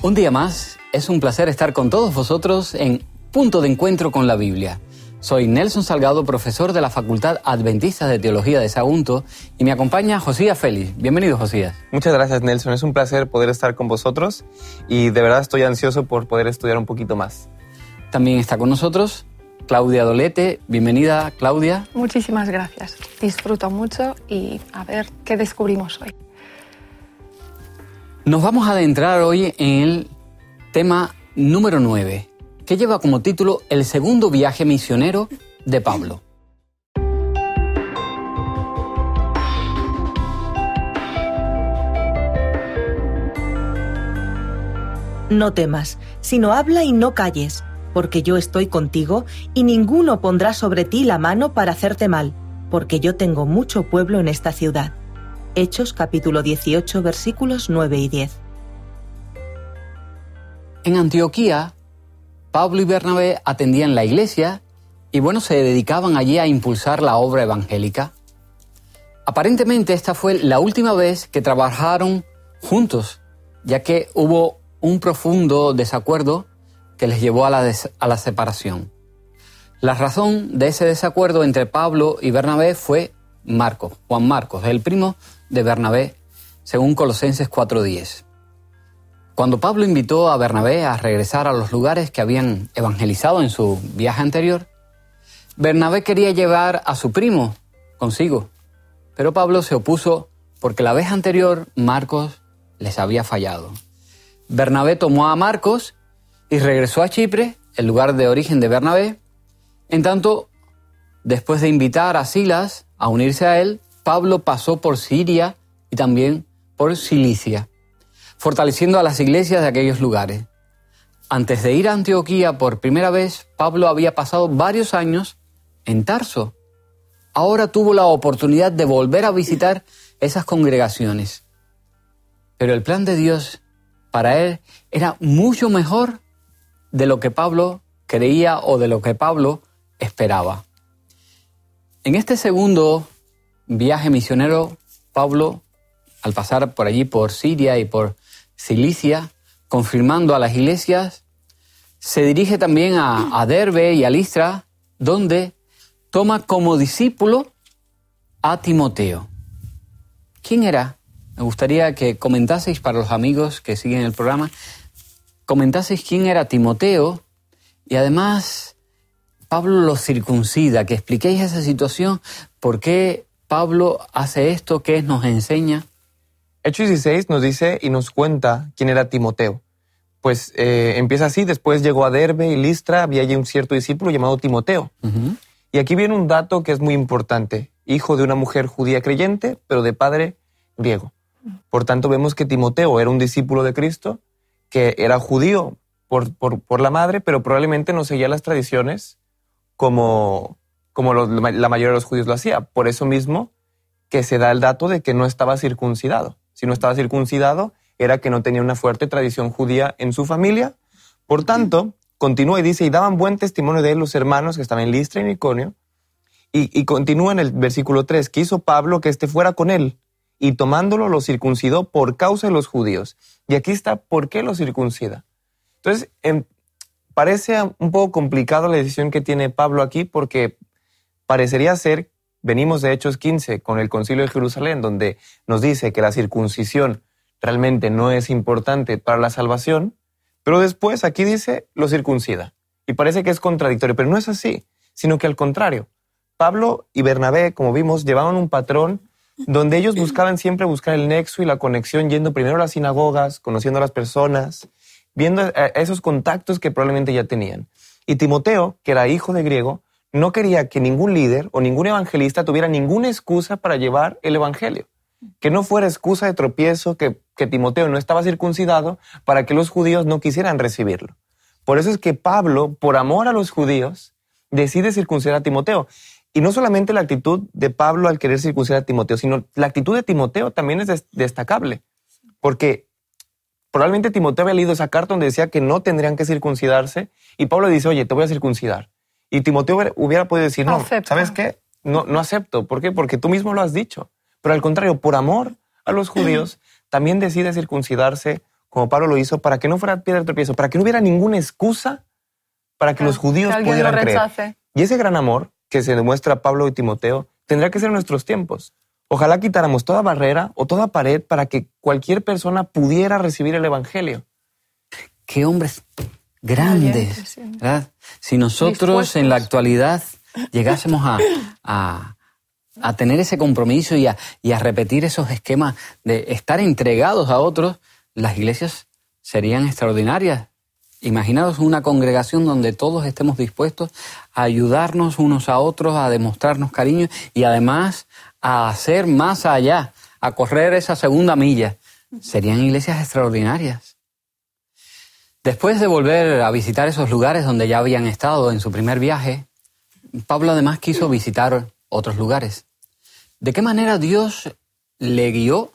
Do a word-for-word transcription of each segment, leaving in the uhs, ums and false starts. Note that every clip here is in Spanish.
Un día más, es un placer estar con todos vosotros en Punto de Encuentro con la Biblia. Soy Nelson Salgado, profesor de la Facultad Adventista de Teología de Sagunto, y me acompaña Josías Félix. Bienvenido, Josías. Muchas gracias, Nelson. Es un placer poder estar con vosotros y de verdad estoy ansioso por poder estudiar un poquito más. También está con nosotros Claudia Dolete. Bienvenida, Claudia. Muchísimas gracias. Disfruto mucho y a ver qué descubrimos hoy. Nos vamos a adentrar hoy en el tema número nueve, que lleva como título El segundo viaje misionero de Pablo. No temas, sino habla y no calles, porque yo estoy contigo y ninguno pondrá sobre ti la mano para hacerte mal, porque yo tengo mucho pueblo en esta ciudad. Hechos capítulo dieciocho, versículos nueve y diez. En Antioquía, Pablo y Bernabé atendían la iglesia y bueno, se dedicaban allí a impulsar la obra evangélica. Aparentemente esta fue la última vez que trabajaron juntos, ya que hubo un profundo desacuerdo que les llevó a la, des- a la separación. La razón de ese desacuerdo entre Pablo y Bernabé fue Marcos, Juan Marcos, el primo de Bernabé, según Colosenses cuatro diez. Cuando Pablo invitó a Bernabé a regresar a los lugares que habían evangelizado en su viaje anterior, Bernabé quería llevar a su primo consigo, pero Pablo se opuso porque la vez anterior Marcos les había fallado. Bernabé tomó a Marcos y regresó a Chipre, el lugar de origen de Bernabé. En tanto, después de invitar a Silas a unirse a él, Pablo pasó por Siria y también por Cilicia, fortaleciendo a las iglesias de aquellos lugares. Antes de ir a Antioquía por primera vez, Pablo había pasado varios años en Tarso. Ahora tuvo la oportunidad de volver a visitar esas congregaciones. Pero el plan de Dios para él era mucho mejor de lo que Pablo creía o de lo que Pablo esperaba. En este segundo viaje misionero, Pablo, al pasar por allí por Siria y por Cilicia, confirmando a las iglesias, se dirige también a, a Derbe y a Listra, donde toma como discípulo a Timoteo. ¿Quién era? Me gustaría que comentaseis, para los amigos que siguen el programa, comentaseis quién era Timoteo y además Pablo lo circuncida, que expliquéis esa situación, por qué Pablo hace esto, qué nos enseña. Hechos dieciséis nos dice y nos cuenta quién era Timoteo. Pues eh, empieza así, después llegó a Derbe y Listra, había allí un cierto discípulo llamado Timoteo. Uh-huh. Y aquí viene un dato que es muy importante, hijo de una mujer judía creyente, pero de padre griego. Por tanto, vemos que Timoteo era un discípulo de Cristo, que era judío por, por, por la madre, pero probablemente no seguía las tradiciones como, como los, la mayoría de los judíos lo hacía. Por eso mismo que se da el dato de que no estaba circuncidado. Si no estaba circuncidado, era que no tenía una fuerte tradición judía en su familia. Por tanto, continúa y dice, y daban buen testimonio de él los hermanos que estaban en Listra y Iconio. Y, y continúa en el versículo tres, que hizo Pablo que éste fuera con él, y tomándolo lo circuncidó por causa de los judíos. Y aquí está, ¿por qué lo circuncida? Entonces, eh, parece un poco complicado la decisión que tiene Pablo aquí, porque parecería ser, venimos de Hechos quince con el Concilio de Jerusalén, donde nos dice que la circuncisión realmente no es importante para la salvación, pero después aquí dice, lo circuncida. Y parece que es contradictorio, pero no es así, sino que al contrario. Pablo y Bernabé, como vimos, llevaban un patrón donde ellos buscaban siempre buscar el nexo y la conexión, yendo primero a las sinagogas, conociendo a las personas, viendo esos contactos que probablemente ya tenían. Y Timoteo, que era hijo de griego, no quería que ningún líder o ningún evangelista tuviera ninguna excusa para llevar el evangelio. Que no fuera excusa de tropiezo que, que Timoteo no estaba circuncidado para que los judíos no quisieran recibirlo. Por eso es que Pablo, por amor a los judíos, decide circuncidar a Timoteo. Y no solamente la actitud de Pablo al querer circuncidar a Timoteo, sino la actitud de Timoteo también es des- destacable. Porque probablemente Timoteo había leído esa carta donde decía que no tendrían que circuncidarse, y Pablo dice, oye, te voy a circuncidar. Y Timoteo hubiera podido decir, no, Acepta. ¿sabes qué? No, no acepto. ¿Por qué? Porque tú mismo lo has dicho. Pero al contrario, por amor a los judíos, también decide circuncidarse como Pablo lo hizo, para que no fuera piedra de tropiezo, para que no hubiera ninguna excusa para que Claro, los judíos que alguien pudieran lo creer. rechace. Y ese gran amor que se demuestra a Pablo y Timoteo tendrá que ser en nuestros tiempos. Ojalá quitáramos toda barrera o toda pared para que cualquier persona pudiera recibir el evangelio. Qué hombres grandes, Valientes, sí. ¿verdad? Si nosotros Dispuestos. en la actualidad llegásemos a, a, a tener ese compromiso y a, y a repetir esos esquemas de estar entregados a otros, las iglesias serían extraordinarias. Imaginaos una congregación donde todos estemos dispuestos a ayudarnos unos a otros, a demostrarnos cariño y además a hacer más allá, a correr esa segunda milla. Serían iglesias extraordinarias. Después de volver a visitar esos lugares donde ya habían estado en su primer viaje, Pablo además quiso visitar otros lugares. ¿De qué manera Dios le guió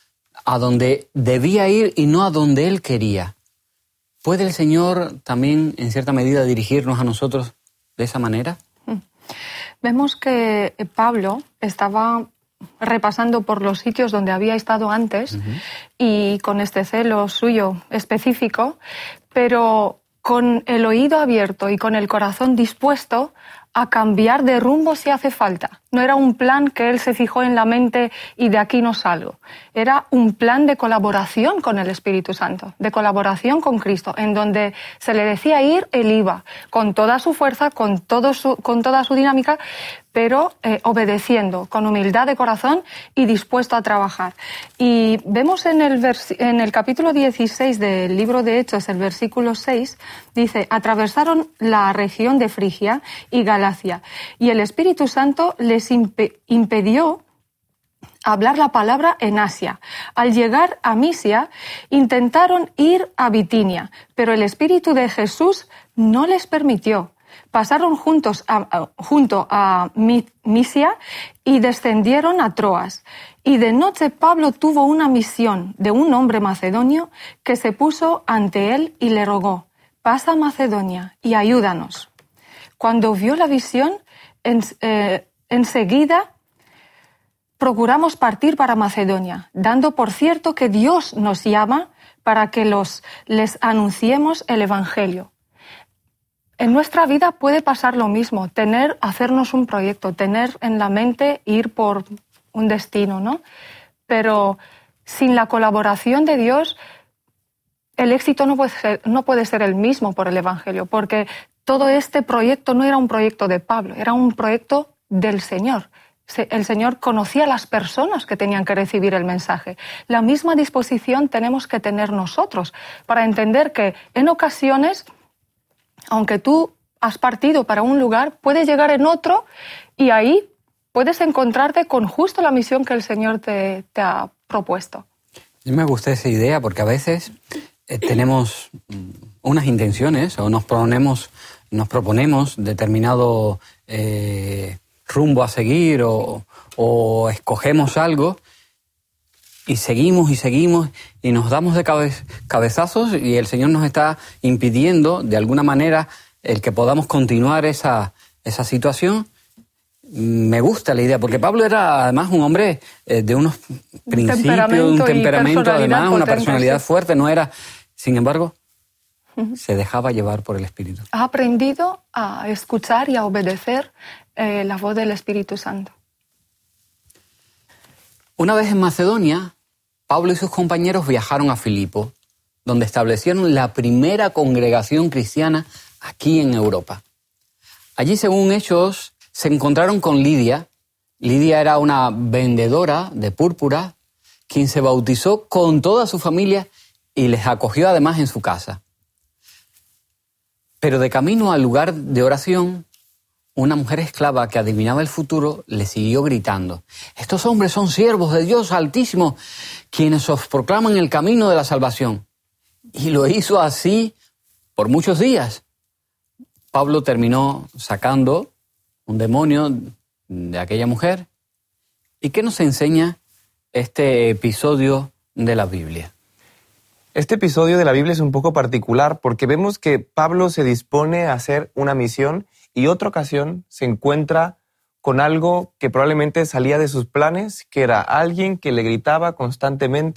a donde debía ir y no a donde él quería? ¿Puede el Señor también, en cierta medida, dirigirnos a nosotros de esa manera? Vemos que Pablo estaba repasando por los sitios donde había estado antes uh-huh. y con este celo suyo específico, pero con el oído abierto y con el corazón dispuesto a cambiar de rumbo si hace falta. No era un plan que él se fijó en la mente y de aquí no salgo. Era un plan de colaboración con el Espíritu Santo, de colaboración con Cristo, en donde se le decía ir, él iba, con toda su fuerza, con, todo su, con toda su dinámica, pero eh, obedeciendo, con humildad de corazón y dispuesto a trabajar. Y vemos en el, vers- en el capítulo dieciséis del libro de Hechos, el versículo seis, dice, atravesaron la región de Frigia y Galacia, y el Espíritu Santo les imp- impedió hablar la palabra en Asia. Al llegar a Misia, intentaron ir a Bitinia, pero el Espíritu de Jesús no les permitió. Pasaron juntos a, a, junto a Misia y descendieron a Troas. Y de noche Pablo tuvo una misión de un hombre macedonio que se puso ante él y le rogó, pasa a Macedonia y ayúdanos. Cuando vio la visión, en, eh, enseguida procuramos partir para Macedonia, dando por cierto que Dios nos llama para que los, les anunciemos el Evangelio. En nuestra vida puede pasar lo mismo, tener, hacernos un proyecto, tener en la mente ir por un destino, ¿no? Pero sin la colaboración de Dios, el éxito no puede ser, no puede ser el mismo por el Evangelio, porque todo este proyecto no era un proyecto de Pablo, era un proyecto del Señor. El Señor conocía a las personas que tenían que recibir el mensaje. La misma disposición tenemos que tener nosotros para entender que en ocasiones, aunque tú has partido para un lugar, puedes llegar en otro y ahí puedes encontrarte con justo la misión que el Señor te, te ha propuesto. A mí me gusta esa idea porque a veces eh, tenemos unas intenciones o nos proponemos, nos proponemos determinado eh, rumbo a seguir o, o escogemos algo y seguimos y seguimos y nos damos de cabe- cabezazos y el Señor nos está impidiendo de alguna manera el que podamos continuar esa, esa situación. Me gusta la idea, porque Pablo era además un hombre eh, de unos principios, temperamento un temperamento, además una potente, personalidad sí. fuerte, no era, sin embargo, uh-huh. se dejaba llevar por el Espíritu. Ha aprendido a escuchar y a obedecer eh, la voz del Espíritu Santo. Una vez en Macedonia, Pablo y sus compañeros viajaron a Filipo, donde establecieron la primera congregación cristiana aquí en Europa. Allí, según Hechos, se encontraron con Lidia. Lidia era una vendedora de púrpura, quien se bautizó con toda su familia y les acogió además en su casa. Pero de camino al lugar de oración, una mujer esclava que adivinaba el futuro le siguió gritando: «Estos hombres son siervos de Dios Altísimo, quienes os proclaman el camino de la salvación». Y lo hizo así por muchos días. Pablo terminó sacando un demonio de aquella mujer. ¿Y qué nos enseña este episodio de la Biblia? Este episodio de la Biblia es un poco particular porque vemos que Pablo se dispone a hacer una misión y otra ocasión se encuentra con algo que probablemente salía de sus planes, que era alguien que le gritaba constantemente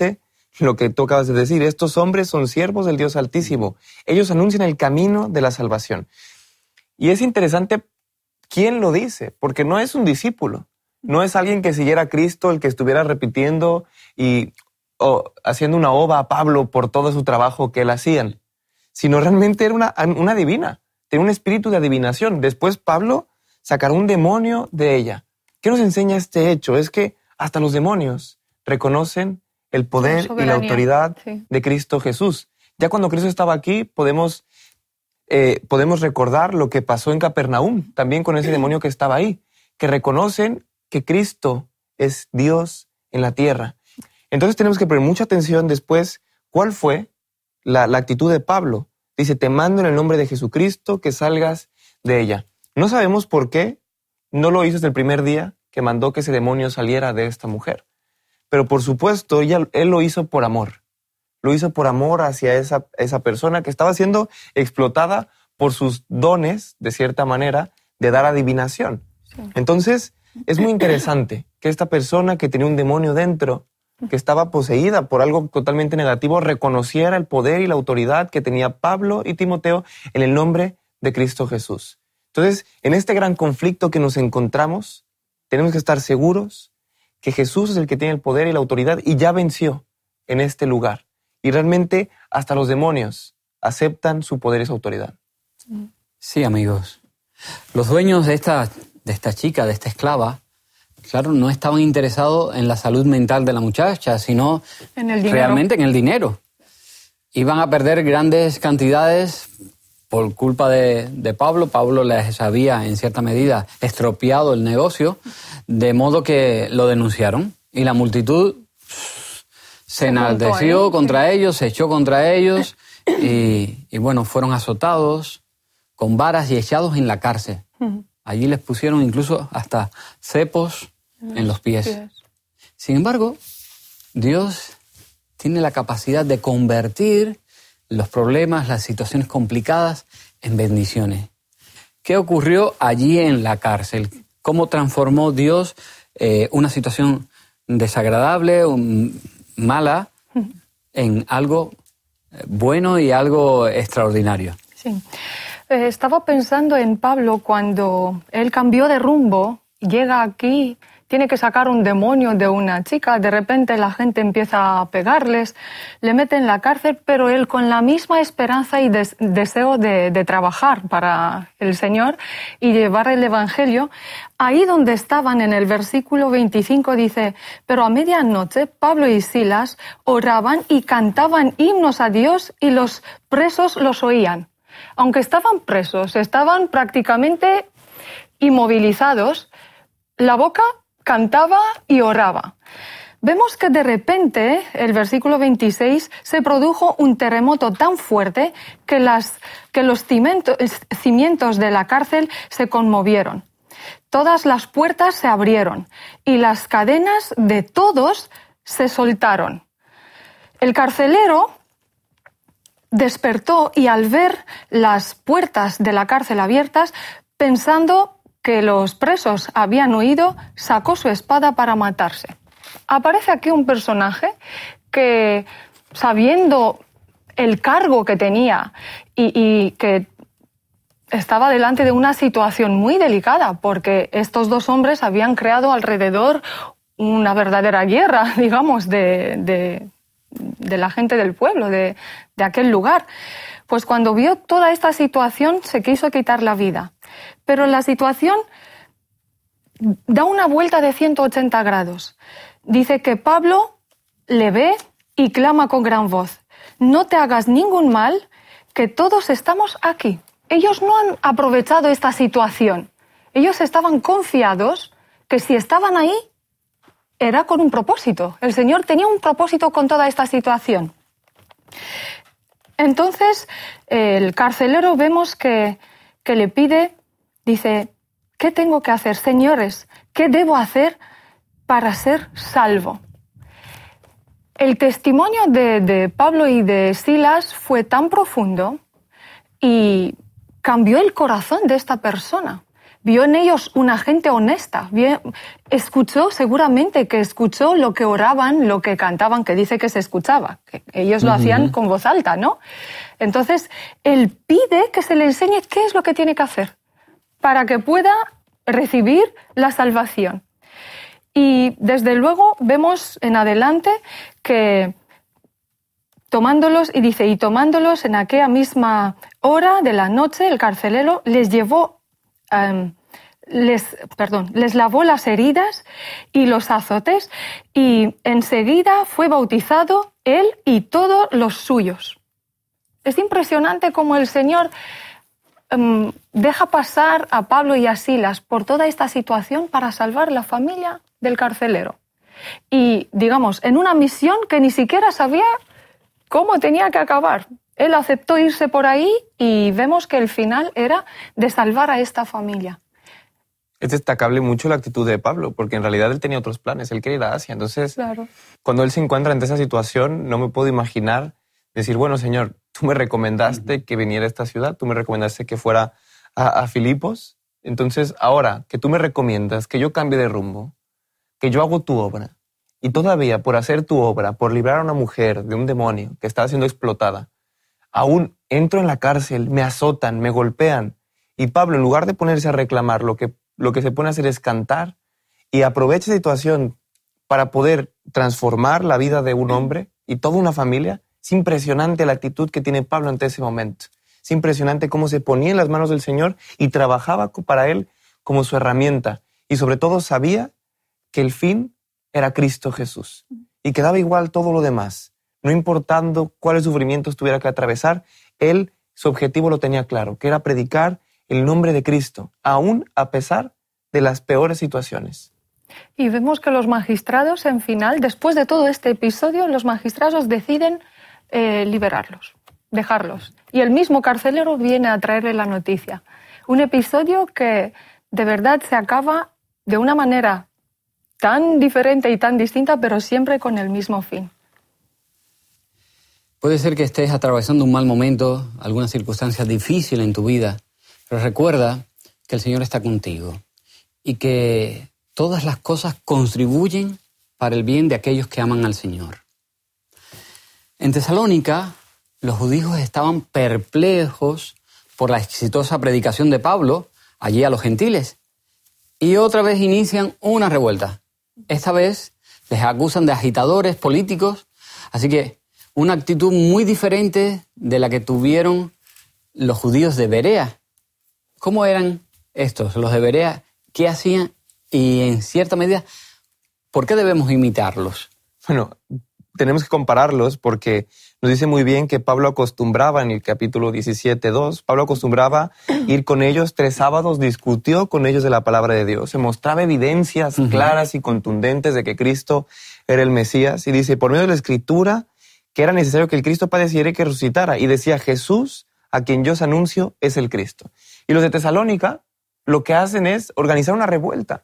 lo que tú acabas de decir. Estos hombres son siervos del Dios Altísimo. Ellos anuncian el camino de la salvación. Y es interesante quién lo dice, porque no es un discípulo. No es alguien que siguiera a Cristo, el que estuviera repitiendo y o, haciendo una oda a Pablo por todo su trabajo que él hacían, sino realmente era una, una adivina, tenía un espíritu de adivinación. Después Pablo sacará un demonio de ella. ¿Qué nos enseña este hecho? Es que hasta los demonios reconocen el poder y la autoridad sí. de Cristo Jesús. Ya cuando Cristo estaba aquí, podemos, eh, podemos recordar lo que pasó en Capernaum, también con ese demonio que estaba ahí, que reconocen que Cristo es Dios en la tierra. Entonces tenemos que poner mucha atención después cuál fue la, la actitud de Pablo. Dice, te mando en el nombre de Jesucristo que salgas de ella. No sabemos por qué no lo hizo desde el primer día que mandó que ese demonio saliera de esta mujer. Pero por supuesto, ella, él lo hizo por amor. Lo hizo por amor hacia esa, esa persona que estaba siendo explotada por sus dones, de cierta manera, de dar adivinación. Sí. Entonces, es muy interesante que esta persona que tenía un demonio dentro, que estaba poseída por algo totalmente negativo, reconociera el poder y la autoridad que tenía Pablo y Timoteo en el nombre de Cristo Jesús. Entonces, en este gran conflicto que nos encontramos, tenemos que estar seguros que Jesús es el que tiene el poder y la autoridad y ya venció en este lugar. Y realmente hasta los demonios aceptan su poder y su autoridad. Sí, amigos. Los dueños de esta, de esta chica, de esta esclava, claro, no estaban interesados en la salud mental de la muchacha, sino en el dinero. Realmente en el dinero. Iban a perder grandes cantidades por culpa de, de Pablo. Pablo les había, en cierta medida, estropeado el negocio, de modo que lo denunciaron. Y la multitud se enalteció ¿eh? contra sí. ellos, se echó contra ellos, y, y bueno, fueron azotados con varas y echados en la cárcel. Uh-huh. Allí les pusieron incluso hasta cepos en los pies. pies. Sin embargo, Dios tiene la capacidad de convertir los problemas, las situaciones complicadas en bendiciones. ¿Qué ocurrió allí en la cárcel? ¿Cómo transformó Dios eh, una situación desagradable, un, mala, en algo bueno y algo extraordinario? Sí. Eh, estaba pensando en Pablo cuando él cambió de rumbo, llega aquí, tiene que sacar un demonio de una chica, de repente la gente empieza a pegarles, le meten en la cárcel, pero él con la misma esperanza y des- deseo de, de trabajar para el Señor y llevar el Evangelio. Ahí donde estaban, en el versículo veinticinco, dice, pero a medianoche Pablo y Silas oraban y cantaban himnos a Dios y los presos los oían. Aunque estaban presos, estaban prácticamente inmovilizados, la boca cantaba y oraba. Vemos que de repente, el versículo veintiséis, se produjo un terremoto tan fuerte que, las, que los cimientos, cimientos de la cárcel se conmovieron. Todas las puertas se abrieron y las cadenas de todos se soltaron. El carcelero despertó y al ver las puertas de la cárcel abiertas, pensando que los presos habían huido, sacó su espada para matarse. Aparece aquí un personaje que, sabiendo el cargo que tenía y, y que estaba delante de una situación muy delicada, porque estos dos hombres habían creado alrededor una verdadera guerra, digamos, de, de, de la gente del pueblo, de, de aquel lugar. Pues cuando vio toda esta situación se quiso quitar la vida. Pero la situación da una vuelta de ciento ochenta grados. Dice que Pablo le ve y clama con gran voz, no te hagas ningún mal, que todos estamos aquí. Ellos no han aprovechado esta situación. Ellos estaban confiados que si estaban ahí era con un propósito. El Señor tenía un propósito con toda esta situación. Entonces, el carcelero vemos que, que le pide, dice, ¿qué tengo que hacer, señores? ¿Qué debo hacer para ser salvo? El testimonio de, de Pablo y de Silas fue tan profundo y cambió el corazón de esta persona. vio en ellos una gente honesta, vio, escuchó, seguramente que escuchó lo que oraban, lo que cantaban, que dice que se escuchaba, que ellos lo uh-huh. hacían con voz alta, ¿no? Entonces, él pide que se le enseñe qué es lo que tiene que hacer para que pueda recibir la salvación. Y desde luego vemos en adelante que tomándolos, y dice, y tomándolos en aquella misma hora de la noche, el carcelero les llevó, um, les, perdón, les lavó las heridas y los azotes, y enseguida fue bautizado él y todos los suyos. Es impresionante cómo el Señor um, deja pasar a Pablo y a Silas por toda esta situación para salvar la familia del carcelero. Y, digamos, en una misión que ni siquiera sabía cómo tenía que acabar. Él aceptó irse por ahí y vemos que el final era de salvar a esta familia. Es destacable mucho la actitud de Pablo, porque en realidad él tenía otros planes, él quería ir a Asia. Entonces, claro. Cuando él se encuentra ante esa situación, no me puedo imaginar decir, bueno, Señor, tú me recomendaste uh-huh. que viniera a esta ciudad, tú me recomendaste que fuera a, a Filipos, entonces ahora que tú me recomiendas que yo cambie de rumbo, que yo hago tu obra, y todavía por hacer tu obra, por librar a una mujer de un demonio que estaba siendo explotada, aún entro en la cárcel, me azotan, me golpean. Y Pablo, en lugar de ponerse a reclamar, lo que, lo que se pone a hacer es cantar y aprovecha esa situación para poder transformar la vida de un hombre y toda una familia. Es impresionante la actitud que tiene Pablo ante ese momento. Es impresionante cómo se ponía en las manos del Señor y trabajaba para él como su herramienta. Y sobre todo sabía que el fin era Cristo Jesús. Y quedaba igual todo lo demás. No importando cuáles sufrimientos tuviera que atravesar, él, su objetivo lo tenía claro, que era predicar el nombre de Cristo, aún a pesar de las peores situaciones. Y vemos que los magistrados, en final, después de todo este episodio, los magistrados deciden eh, liberarlos, dejarlos. Y el mismo carcelero viene a traerle la noticia. Un episodio que de verdad se acaba de una manera tan diferente y tan distinta, pero siempre con el mismo fin. Puede ser que estés atravesando un mal momento, alguna circunstancia difícil en tu vida, pero recuerda que el Señor está contigo y que todas las cosas contribuyen para el bien de aquellos que aman al Señor. En Tesalónica, los judíos estaban perplejos por la exitosa predicación de Pablo allí a los gentiles y otra vez inician una revuelta. Esta vez les acusan de agitadores políticos, así que una actitud muy diferente de la que tuvieron los judíos de Berea. ¿Cómo eran estos, los de Berea? ¿Qué hacían? Y en cierta medida, ¿por qué debemos imitarlos? Bueno, tenemos que compararlos porque nos dice muy bien que Pablo acostumbraba en el capítulo diecisiete dos, Pablo acostumbraba ir con ellos tres sábados, discutió con ellos de la palabra de Dios, se mostraba evidencias uh-huh. claras y contundentes de que Cristo era el Mesías y dice, por medio de la Escritura, que era necesario que el Cristo padeciera y que resucitara. Y decía, Jesús, a quien yo os anuncio, es el Cristo. Y los de Tesalónica lo que hacen es organizar una revuelta.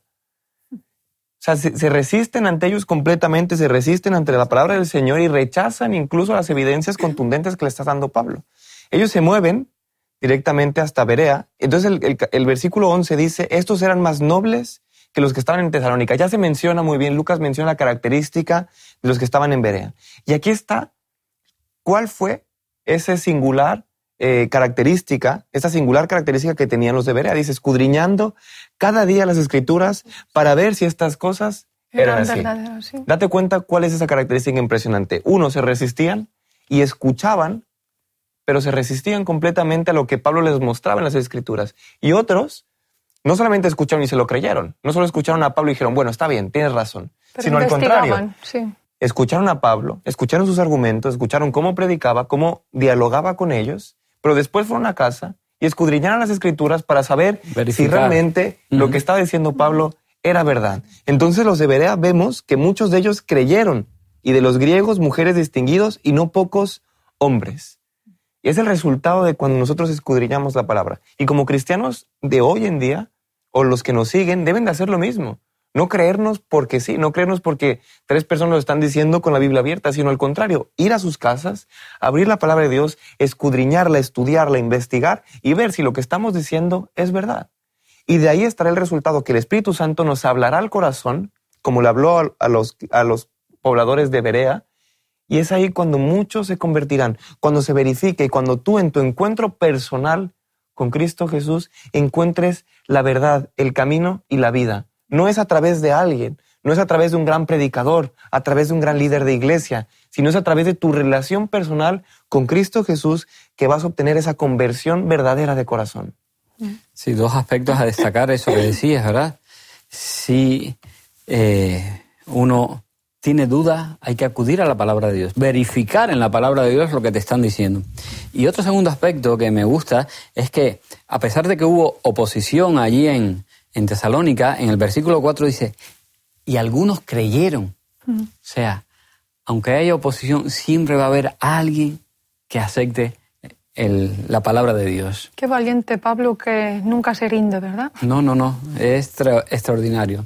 O sea, se, se resisten ante ellos completamente, se resisten ante la palabra del Señor y rechazan incluso las evidencias contundentes que le está dando Pablo. Ellos se mueven directamente hasta Berea. Entonces el, el, el versículo once dice, estos eran más nobles que los que estaban en Tesalónica. Ya se menciona muy bien, Lucas menciona la característica de los que estaban en Berea. Y aquí está, ¿cuál fue esa singular eh, característica, esa singular característica que tenían los de Berea? Dice, escudriñando cada día las Escrituras para ver si estas cosas eran, eran así. Sí. Date cuenta cuál es esa característica impresionante. Uno, se resistían y escuchaban, pero se resistían completamente a lo que Pablo les mostraba en las Escrituras. Y otros, no solamente escucharon y se lo creyeron, no solo escucharon a Pablo y dijeron, bueno, está bien, tienes razón, pero sino al contrario. Sí. Escucharon a Pablo, escucharon sus argumentos, escucharon cómo predicaba, cómo dialogaba con ellos, pero después fueron a casa y escudriñaron las Escrituras para saber verificar si realmente uh-huh. lo que estaba diciendo Pablo era verdad. Entonces los de Berea vemos que muchos de ellos creyeron, y de los griegos mujeres distinguidos y no pocos hombres. Y es el resultado de cuando nosotros escudriñamos la palabra. Y como cristianos de hoy en día, o los que nos siguen, deben de hacer lo mismo. No creernos porque sí, no creernos porque tres personas lo están diciendo con la Biblia abierta, sino al contrario, ir a sus casas, abrir la palabra de Dios, escudriñarla, estudiarla, investigar y ver si lo que estamos diciendo es verdad. Y de ahí estará el resultado, que el Espíritu Santo nos hablará al corazón, como le habló a, a, los, a los pobladores de Berea, y es ahí cuando muchos se convertirán, cuando se verifique y cuando tú en tu encuentro personal con Cristo Jesús encuentres la verdad, el camino y la vida. No es a través de alguien, no es a través de un gran predicador, a través de un gran líder de iglesia, sino es a través de tu relación personal con Cristo Jesús que vas a obtener esa conversión verdadera de corazón. Sí, dos aspectos a destacar, eso que decías, ¿verdad? Si eh, uno tiene duda, hay que acudir a la palabra de Dios, verificar en la palabra de Dios lo que te están diciendo. Y otro segundo aspecto que me gusta es que, a pesar de que hubo oposición allí en, en Tesalónica, en el versículo cuatro dice, y algunos creyeron. Mm. O sea, aunque haya oposición, siempre va a haber alguien que acepte el, la palabra de Dios. Qué valiente Pablo, que nunca se rinde, ¿verdad? No, no, no, es extra, extraordinario.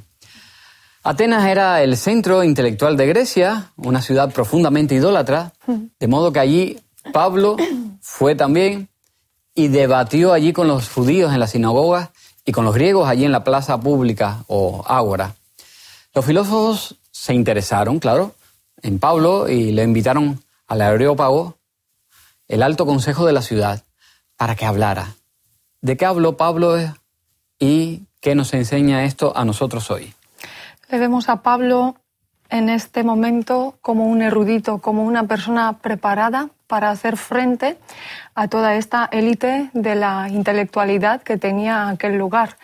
Atenas era el centro intelectual de Grecia, una ciudad profundamente idólatra, de modo que allí Pablo fue también y debatió allí con los judíos en las sinagogas y con los griegos allí en la plaza pública o ágora. Los filósofos se interesaron, claro, en Pablo y le invitaron al Areópago, el alto consejo de la ciudad, para que hablara. ¿De qué habló Pablo y qué nos enseña esto a nosotros hoy? Le vemos a Pablo en este momento como un erudito, como una persona preparada para hacer frente a toda esta élite de la intelectualidad que tenía aquel lugar.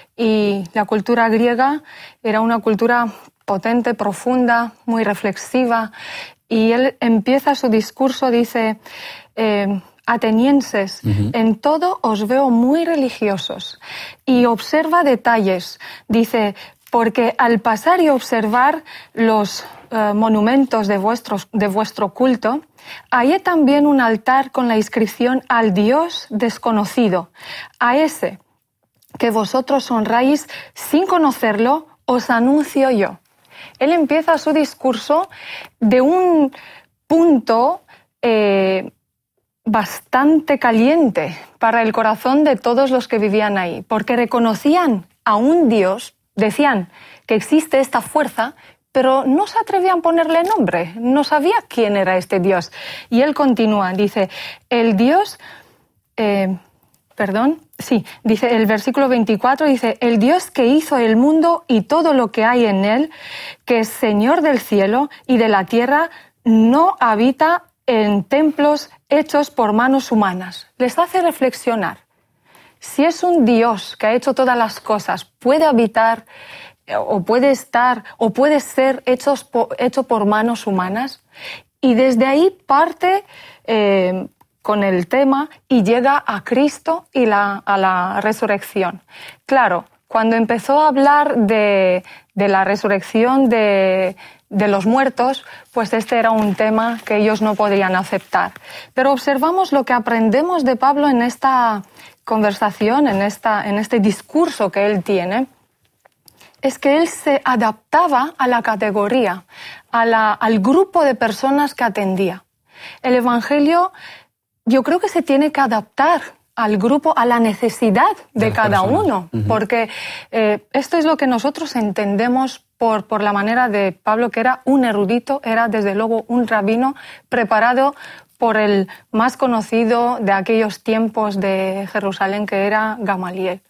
Y la cultura griega era una cultura potente, profunda, muy reflexiva. Y él empieza su discurso, dice, eh, atenienses, uh-huh. en todo os veo muy religiosos. Y observa detalles, dice, porque al pasar y observar los eh, monumentos de, vuestros, de vuestro culto, hallé también un altar con la inscripción al Dios desconocido. A ese que vosotros honráis sin conocerlo, os anuncio yo. Él empieza su discurso de un punto eh, bastante caliente para el corazón de todos los que vivían ahí, porque reconocían a un Dios. Decían que existe esta fuerza, pero no se atrevían a ponerle nombre, no sabía quién era este Dios. Y él continúa, dice, el Dios, eh, perdón, sí, dice el versículo veinticuatro, dice, el Dios que hizo el mundo y todo lo que hay en él, que es Señor del cielo y de la tierra, no habita en templos hechos por manos humanas. Les hace reflexionar. Si es un Dios que ha hecho todas las cosas, puede habitar o puede estar o puede ser hechos por, hecho por manos humanas. Y desde ahí parte eh, con el tema y llega a Cristo y la, a la resurrección. Claro, cuando empezó a hablar de, de la resurrección de, de los muertos, pues este era un tema que ellos no podían aceptar. Pero observamos lo que aprendemos de Pablo en esta conversación, en, esta, en este discurso que él tiene, es que él se adaptaba a la categoría, a la, al grupo de personas que atendía. El Evangelio, yo creo que se tiene que adaptar al grupo, a la necesidad de, de cada personas. Uno, uh-huh. porque eh, esto es lo que nosotros entendemos por, por la manera de Pablo, que era un erudito, era desde luego un rabino preparado por el más conocido de aquellos tiempos de Jerusalén, que era Gamaliel.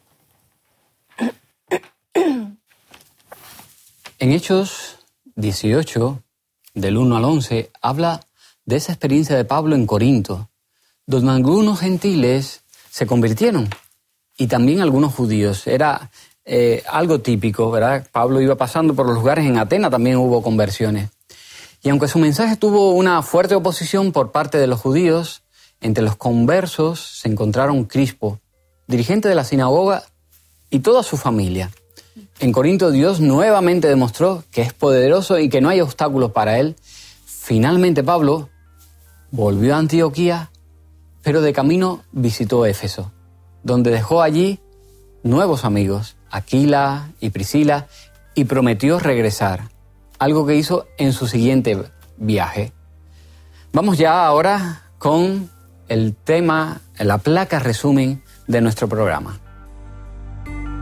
En Hechos dieciocho, del uno al once, habla de esa experiencia de Pablo en Corinto, donde algunos gentiles se convirtieron y también algunos judíos. Era eh, algo típico, ¿verdad? Pablo iba pasando por los lugares, en Atenas también hubo conversiones. Y aunque su mensaje tuvo una fuerte oposición por parte de los judíos, entre los conversos se encontraron Crispo, dirigente de la sinagoga, y toda su familia. En Corinto Dios nuevamente demostró que es poderoso y que no hay obstáculos para él. Finalmente Pablo volvió a Antioquía, pero de camino visitó Éfeso, donde dejó allí nuevos amigos, Aquila y Priscila, y prometió regresar, algo que hizo en su siguiente viaje. Vamos ya ahora con el tema, la placa resumen de nuestro programa.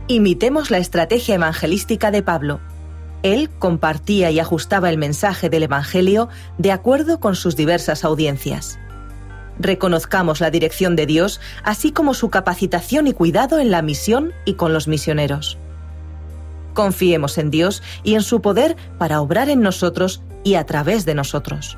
Imitemos la estrategia evangelística de Pablo. Él compartía y ajustaba el mensaje del Evangelio de acuerdo con sus diversas audiencias. Reconozcamos la dirección de Dios, así como su capacitación y cuidado en la misión y con los misioneros. Confiemos en Dios y en su poder para obrar en nosotros y a través de nosotros.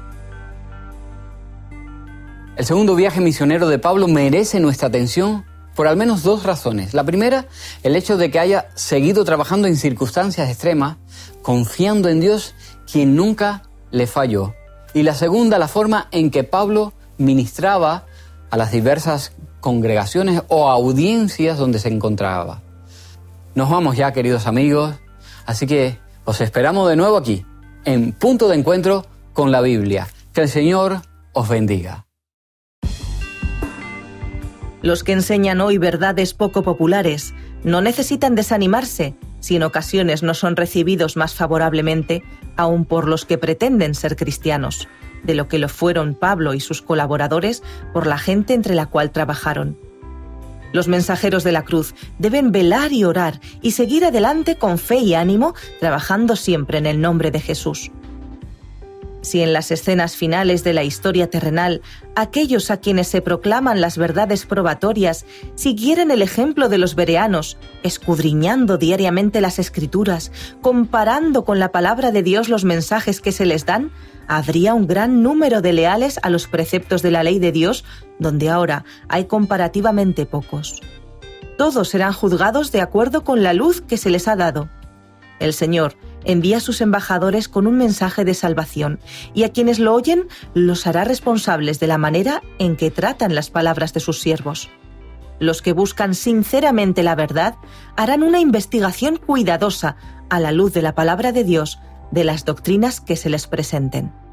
El segundo viaje misionero de Pablo merece nuestra atención por al menos dos razones. La primera, el hecho de que haya seguido trabajando en circunstancias extremas, confiando en Dios, quien nunca le falló. Y la segunda, la forma en que Pablo ministraba a las diversas congregaciones o audiencias donde se encontraba. Nos vamos ya, queridos amigos, así que os esperamos de nuevo aquí, en Punto de Encuentro con la Biblia. Que el Señor os bendiga. Los que enseñan hoy verdades poco populares no necesitan desanimarse si en ocasiones no son recibidos más favorablemente, aun por los que pretenden ser cristianos, de lo que lo fueron Pablo y sus colaboradores por la gente entre la cual trabajaron. Los mensajeros de la cruz deben velar y orar y seguir adelante con fe y ánimo, trabajando siempre en el nombre de Jesús. Si en las escenas finales de la historia terrenal, aquellos a quienes se proclaman las verdades probatorias siguieran el ejemplo de los bereanos, escudriñando diariamente las Escrituras, comparando con la palabra de Dios los mensajes que se les dan, habría un gran número de leales a los preceptos de la ley de Dios, donde ahora hay comparativamente pocos. Todos serán juzgados de acuerdo con la luz que se les ha dado. El Señor envía a sus embajadores con un mensaje de salvación, y a quienes lo oyen los hará responsables de la manera en que tratan las palabras de sus siervos. Los que buscan sinceramente la verdad harán una investigación cuidadosa a la luz de la palabra de Dios de las doctrinas que se les presenten.